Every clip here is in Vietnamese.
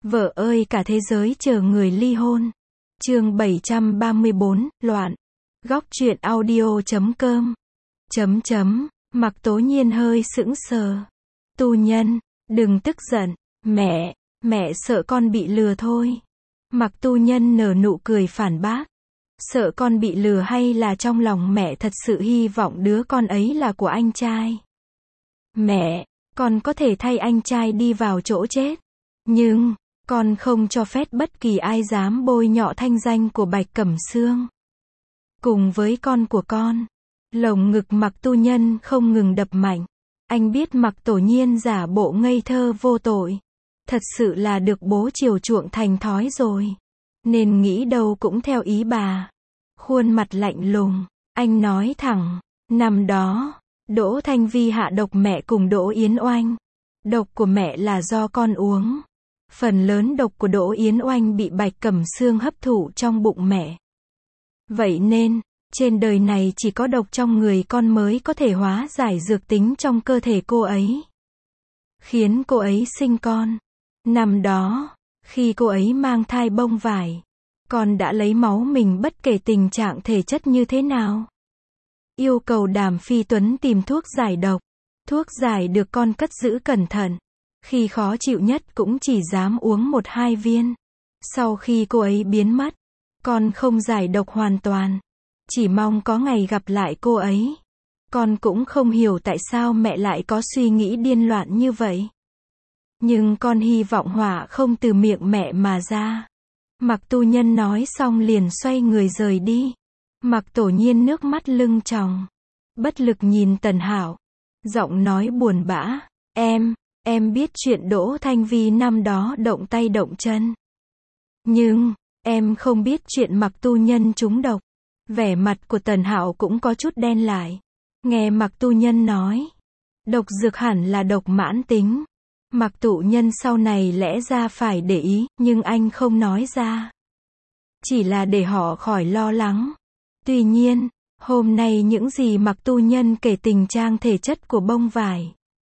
Vợ ơi cả thế giới chờ người ly hôn. Chương 734, loạn. Góc truyện audio.com. Mặc Tố Nhiên hơi sững sờ. Tu Nhân, đừng tức giận. Mẹ sợ con bị lừa thôi. Mặc Tu Nhân nở nụ cười phản bác. Sợ con bị lừa hay là trong lòng mẹ thật sự hy vọng đứa con ấy là của anh trai? Mẹ, con có thể thay anh trai đi vào chỗ chết. Nhưng, con không cho phép bất kỳ ai dám bôi nhọ thanh danh của Bạch Cẩm Sương. Cùng với con của con. Lồng ngực Mặc Tu Nhân không ngừng đập mạnh. Anh biết Mặc Tổ Nhiên giả bộ ngây thơ vô tội. Thật sự là được bố chiều chuộng thành thói rồi. Nên nghĩ đâu cũng theo ý bà. Khuôn mặt lạnh lùng, anh nói thẳng. Năm đó, Đỗ Thanh Vi hạ độc mẹ cùng Đỗ Yến Oanh. Độc của mẹ là do con uống. Phần lớn độc của Đỗ Yến Oanh bị Bạch Cẩm Sương hấp thụ trong bụng mẹ. Vậy nên, trên đời này chỉ có độc trong người con mới có thể hóa giải dược tính trong cơ thể cô ấy. Khiến cô ấy sinh con. Năm đó, khi cô ấy mang thai bông vải, con đã lấy máu mình bất kể tình trạng thể chất như thế nào. Yêu cầu Đàm Phi Tuấn tìm thuốc giải độc. Thuốc giải được con cất giữ cẩn thận. Khi khó chịu nhất cũng chỉ dám uống 1-2 viên. Sau khi cô ấy biến mất, con không giải độc hoàn toàn. Chỉ mong có ngày gặp lại cô ấy. Con cũng không hiểu tại sao mẹ lại có suy nghĩ điên loạn như vậy. Nhưng con hy vọng họa không từ miệng mẹ mà ra. Mặc Tu Nhân nói xong liền xoay người rời đi. Mặc Tổ Nhiên nước mắt lưng tròng. Bất lực nhìn Tần Hạo. Giọng nói buồn bã. Em biết chuyện Đỗ Thanh Vi năm đó động tay động chân. Nhưng, em không biết chuyện Mặc Tu Nhân trúng độc. Vẻ mặt của Tần Hạo cũng có chút đen lại. Nghe Mặc Tu Nhân nói. Độc dược hẳn là độc mãn tính. Mặc Tụ Nhân sau này lẽ ra phải để ý, nhưng anh không nói ra. Chỉ là để họ khỏi lo lắng. Tuy nhiên, hôm nay những gì Mặc Tu Nhân kể tình trạng thể chất của bông vải.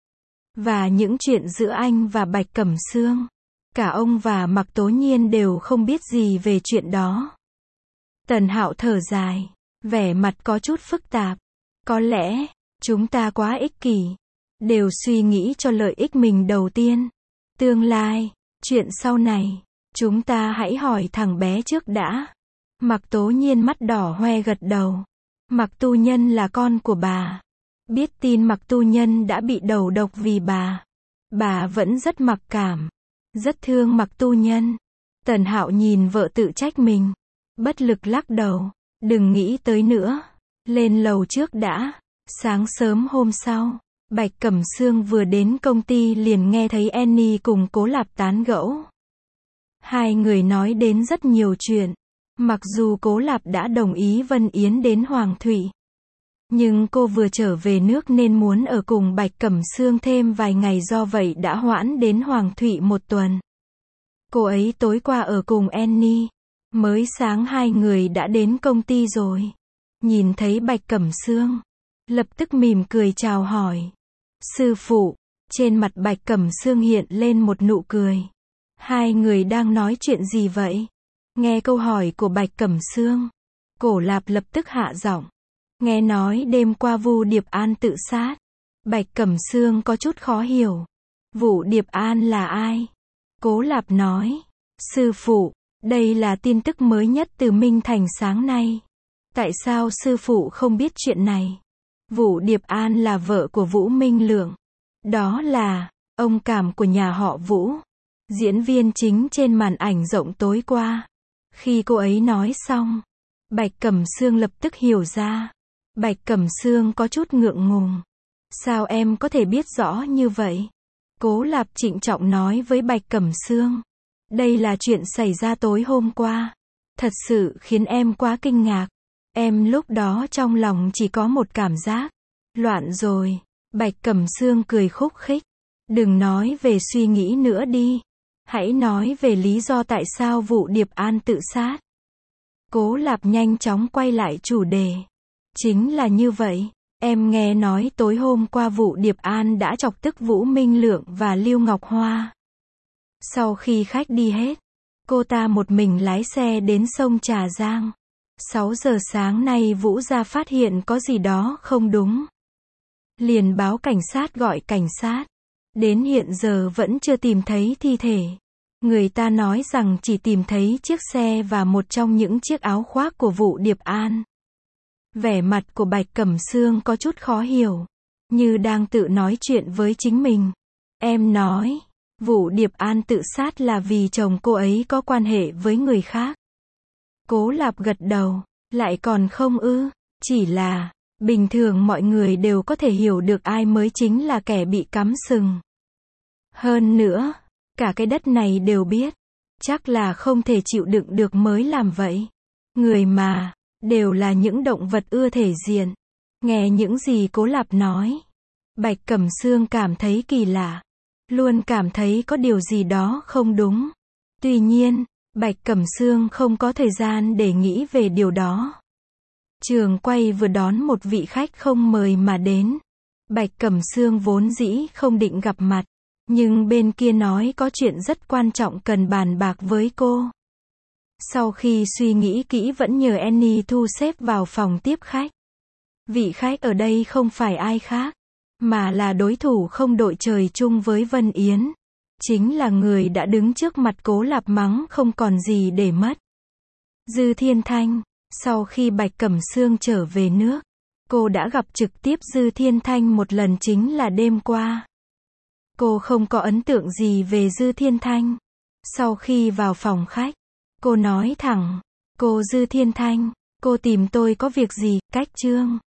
Và những chuyện giữa anh và Bạch Cẩm Sương. Cả ông và Mặc Tố Nhiên đều không biết gì về chuyện đó. Tần Hạo thở dài. Vẻ mặt có chút phức tạp. Có lẽ, chúng ta quá ích kỷ. Đều suy nghĩ cho lợi ích mình đầu tiên. Tương lai, chuyện sau này, chúng ta hãy hỏi thằng bé trước đã. Mặc Tố Nhiên mắt đỏ hoe gật đầu. Mặc Tu Nhân là con của bà. Biết tin Mặc Tu Nhân đã bị đầu độc vì bà vẫn rất mặc cảm. Rất thương Mặc Tu Nhân. Tần Hạo nhìn vợ tự trách mình. Bất lực lắc đầu. Đừng nghĩ tới nữa. Lên lầu trước đã. Sáng sớm hôm sau, Bạch Cẩm Sương vừa đến công ty liền nghe thấy Annie cùng Cố Lạp tán gẫu. Hai người nói đến rất nhiều chuyện. Mặc dù Cố Lạp đã đồng ý Vân Yến đến Hoàng Thụy. Nhưng cô vừa trở về nước nên muốn ở cùng Bạch Cẩm Sương thêm vài ngày, do vậy đã hoãn đến Hoàng Thụy 1 tuần. Cô ấy tối qua ở cùng Annie. Mới sáng hai người đã đến công ty rồi. Nhìn thấy Bạch Cẩm Sương, lập tức mỉm cười chào hỏi. Sư phụ, trên mặt Bạch Cẩm Sương hiện lên một nụ cười. Hai người đang nói chuyện gì vậy? Nghe câu hỏi của Bạch Cẩm Sương, Cổ Lạp lập tức hạ giọng. Nghe nói đêm qua Vu Điệp An tự sát. Bạch Cẩm Sương có chút khó hiểu. Vu Điệp An là ai? Cố Lạp nói. Sư phụ, đây là tin tức mới nhất từ Minh Thành sáng nay. Tại sao sư phụ không biết chuyện này? Vu Điệp An là vợ của Vũ Minh Lượng. Đó là ông cảm của nhà họ Vũ. Diễn viên chính trên màn ảnh rộng tối qua. Khi cô ấy nói xong, Bạch Cẩm Sương lập tức hiểu ra. Bạch Cẩm Sương có chút ngượng ngùng. Sao em có thể biết rõ như vậy? Cố Lạp trịnh trọng nói với Bạch Cẩm Sương. Đây là chuyện xảy ra tối hôm qua. Thật sự khiến em quá kinh ngạc. Em lúc đó trong lòng chỉ có một cảm giác. Loạn rồi. Bạch Cẩm Sương cười khúc khích. Đừng nói về suy nghĩ nữa đi. Hãy nói về lý do tại sao Vu Điệp An tự sát. Cố Lạp nhanh chóng quay lại chủ đề. Chính là như vậy. Em nghe nói tối hôm qua Vu Điệp An đã chọc tức Vũ Minh Lượng và Lưu Ngọc Hoa. Sau khi khách đi hết, cô ta một mình lái xe đến sông Trà Giang. 6 giờ sáng nay Vũ Gia phát hiện có gì đó không đúng. Liền báo cảnh sát gọi cảnh sát. Đến hiện giờ vẫn chưa tìm thấy thi thể. Người ta nói rằng chỉ tìm thấy chiếc xe và một trong những chiếc áo khoác của Vũ Điệp An. Vẻ mặt của Bạch Cẩm Sương có chút khó hiểu, như đang tự nói chuyện với chính mình. Em nói, Vũ Điệp An tự sát là vì chồng cô ấy có quan hệ với người khác. Cố Lạp gật đầu, lại còn không ư, chỉ là, bình thường mọi người đều có thể hiểu được ai mới chính là kẻ bị cắm sừng. Hơn nữa, cả cái đất này đều biết, chắc là không thể chịu đựng được mới làm vậy. Người mà, đều là những động vật ưa thể diện. Nghe những gì Cố Lạp nói, Bạch Cẩm Sương cảm thấy kỳ lạ, luôn cảm thấy có điều gì đó không đúng. Tuy nhiên, Bạch Cẩm Sương không có thời gian để nghĩ về điều đó. Trường quay vừa đón một vị khách không mời mà đến. Bạch Cẩm Sương vốn dĩ không định gặp mặt, nhưng bên kia nói có chuyện rất quan trọng cần bàn bạc với cô. Sau khi suy nghĩ kỹ vẫn nhờ Annie thu xếp vào phòng tiếp khách. Vị khách ở đây không phải ai khác, mà là đối thủ không đội trời chung với Vân Yến. Chính là người đã đứng trước mặt Cố Lạp mắng không còn gì để mất. Dư Thiên Thanh. Sau khi Bạch Cẩm Sương trở về nước, cô đã gặp trực tiếp Dư Thiên Thanh một lần, chính là đêm qua. Cô không có ấn tượng gì về Dư Thiên Thanh. Sau khi vào phòng khách, cô nói thẳng, cô Dư Thiên Thanh, cô tìm tôi có việc gì? Cách Trương